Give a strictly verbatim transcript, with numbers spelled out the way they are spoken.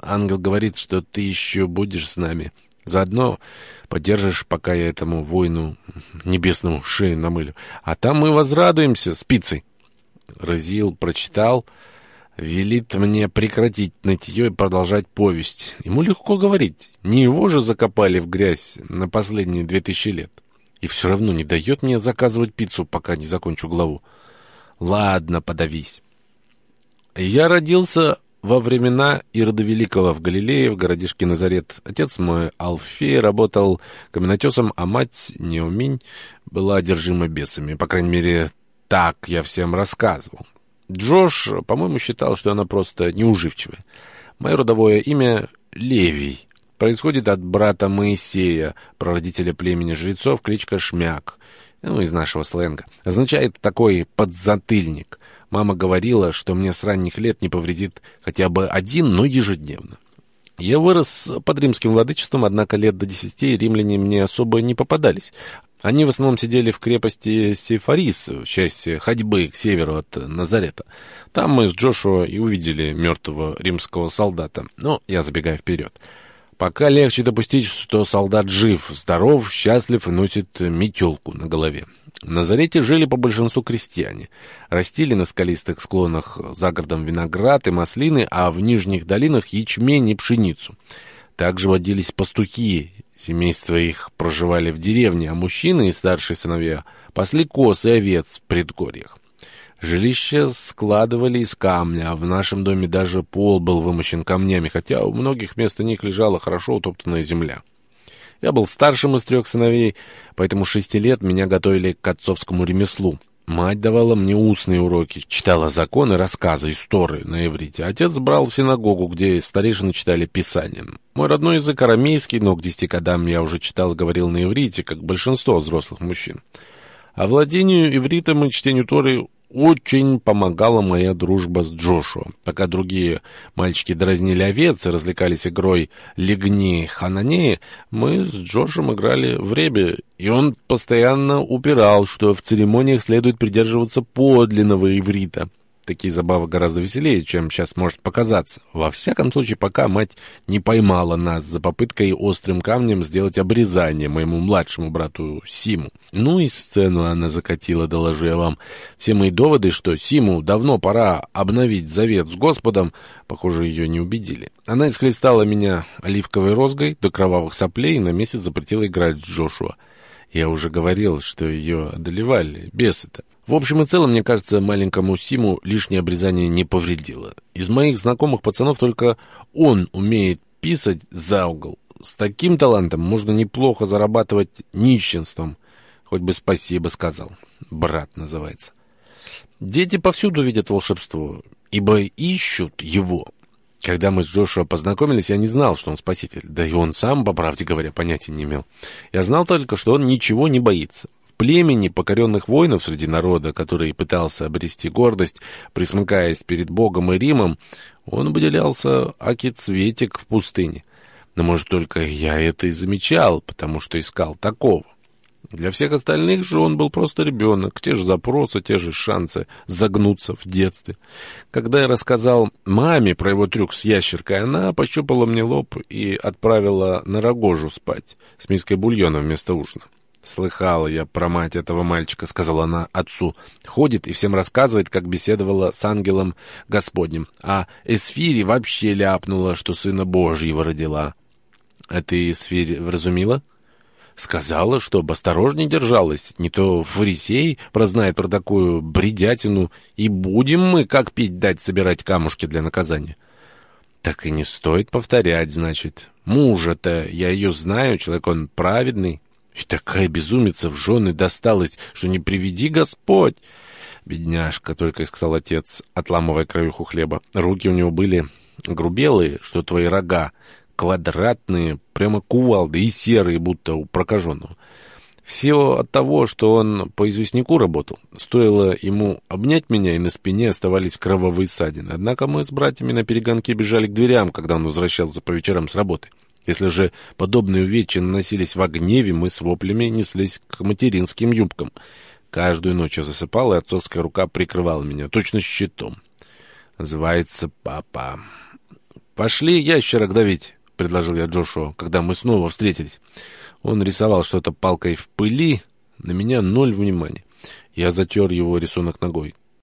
ангел говорит, что ты еще будешь с нами. Заодно поддержишь, пока я этому воину небесному шею намылю. А там мы возрадуемся спицей. Разиил прочитал, велит мне прекратить нытье и продолжать повесть. Ему легко говорить. Не его же закопали в грязь на последние две тысячи лет. И все равно не дает мне заказывать пиццу, пока не закончу главу. Ладно, подавись. Я родился во времена Ирода Великого в Галилее, в городишке Назарет. Отец мой Алфей работал каменотесом, а мать Неуминь была одержима бесами. По крайней мере, так я всем рассказывал. Джош, по-моему, считал, что она просто неуживчивая. Мое родовое имя Левий. Происходит от брата Моисея, прародителя племени жрецов, кличка Шмяк. Ну, из нашего сленга. Означает такой подзатыльник. Мама говорила, что мне с ранних лет не повредит хотя бы один, но ежедневно. Я вырос под римским владычеством, однако лет до десяти римляне мне особо не попадались. Они в основном сидели в крепости Сефарис, в части ходьбы к северу от Назарета. Там мы с Джошуа и увидели мертвого римского солдата. Но я забегаю вперед. Пока легче допустить, что солдат жив, здоров, счастлив и носит метелку на голове. В Назарете жили по большинству крестьяне. Растили на скалистых склонах за городом виноград и маслины, а в нижних долинах ячмень и пшеницу. Также водились пастухи. Семейства их проживали в деревне, а мужчины и старшие сыновья пасли коз и овец в предгорьях. Жилища складывали из камня, а в нашем доме даже пол был вымощен камнями, хотя у многих вместо них лежала хорошо утоптанная земля. Я был старшим из трех сыновей, поэтому шести лет меня готовили к отцовскому ремеслу. Мать давала мне устные уроки, читала законы, рассказы, истории на иврите. Отец брал в синагогу, где старейшины читали Писание. Мой родной язык арамейский, но к десяти годам я уже читал и говорил на иврите, как большинство взрослых мужчин. А владению ивритом и чтению Торы очень помогала моя дружба с Джошуа. Пока другие мальчики дразнили овец и развлекались игрой «Легни Хананеи», мы с Джошем играли в ребе, и он постоянно упирал, что в церемониях следует придерживаться подлинного иврита. Такие забавы гораздо веселее, чем сейчас может показаться. Во всяком случае, пока мать не поймала нас за попыткой острым камнем сделать обрезание моему младшему брату Симу. Ну и сцену она закатила, доложу я вам. Все мои доводы, что Симу давно пора обновить завет с Господом, похоже, ее не убедили. Она исхлестала меня оливковой розгой до кровавых соплей и на месяц запретила играть с Джошуа. Я уже говорил, что ее одолевали бесы-то. В общем и целом, мне кажется, маленькому Симу лишнее обрезание не повредило. Из моих знакомых пацанов только он умеет писать за угол. С таким талантом можно неплохо зарабатывать нищенством. Хоть бы спасибо сказал. Брат называется. Дети повсюду видят волшебство, ибо ищут его. Когда мы с Джошуа познакомились, я не знал, что он спаситель. Да и он сам, по правде говоря, понятия не имел. Я знал только, что он ничего не боится. В племени покоренных воинов среди народа, который пытался обрести гордость, присмыкаясь перед Богом и Римом, он выделялся аки цветик в пустыне. Но, может, только я это и замечал, потому что искал такого. Для всех остальных же он был просто ребенок, те же запросы, те же шансы загнуться в детстве. Когда я рассказал маме про его трюк с ящеркой, она пощупала мне лоб и отправила на рогожу спать с миской бульона вместо ужина. «Слыхала я про мать этого мальчика», — сказала она отцу. «Ходит и всем рассказывает, как беседовала с ангелом Господним. А Эсфири вообще ляпнула, что сына Божьего родила». «А ты, Эсфирь, вразумила?» «Сказала, чтоб осторожней держалась. Не то фарисей прознает про такую бредятину, и будем мы, как пить дать, собирать камушки для наказания». «Так и не стоит повторять, значит. Мужа-то, я ее знаю, человек он праведный». И такая безумица в жены досталась, что не приведи Господь. Бедняжка, только и сказал отец, отламывая краюху хлеба. Руки у него были грубелые, что твои рога, квадратные, прямо кувалды и серые, будто у прокаженного. Все от того, что он по известняку работал. Стоило ему обнять меня, и на спине оставались кровавые ссадины. Однако мы с братьями на перегонки бежали к дверям, когда он возвращался по вечерам с работы. Если же подобные увечья наносились во гневе, мы с воплями неслись к материнским юбкам. Каждую ночь я засыпал, и отцовская рука прикрывала меня, точно щитом. Называется папа. «Пошли ящерок давить», — предложил я Джошуа, когда мы снова встретились. Он рисовал что-то палкой в пыли, на меня ноль внимания. Я затер его рисунок ногой.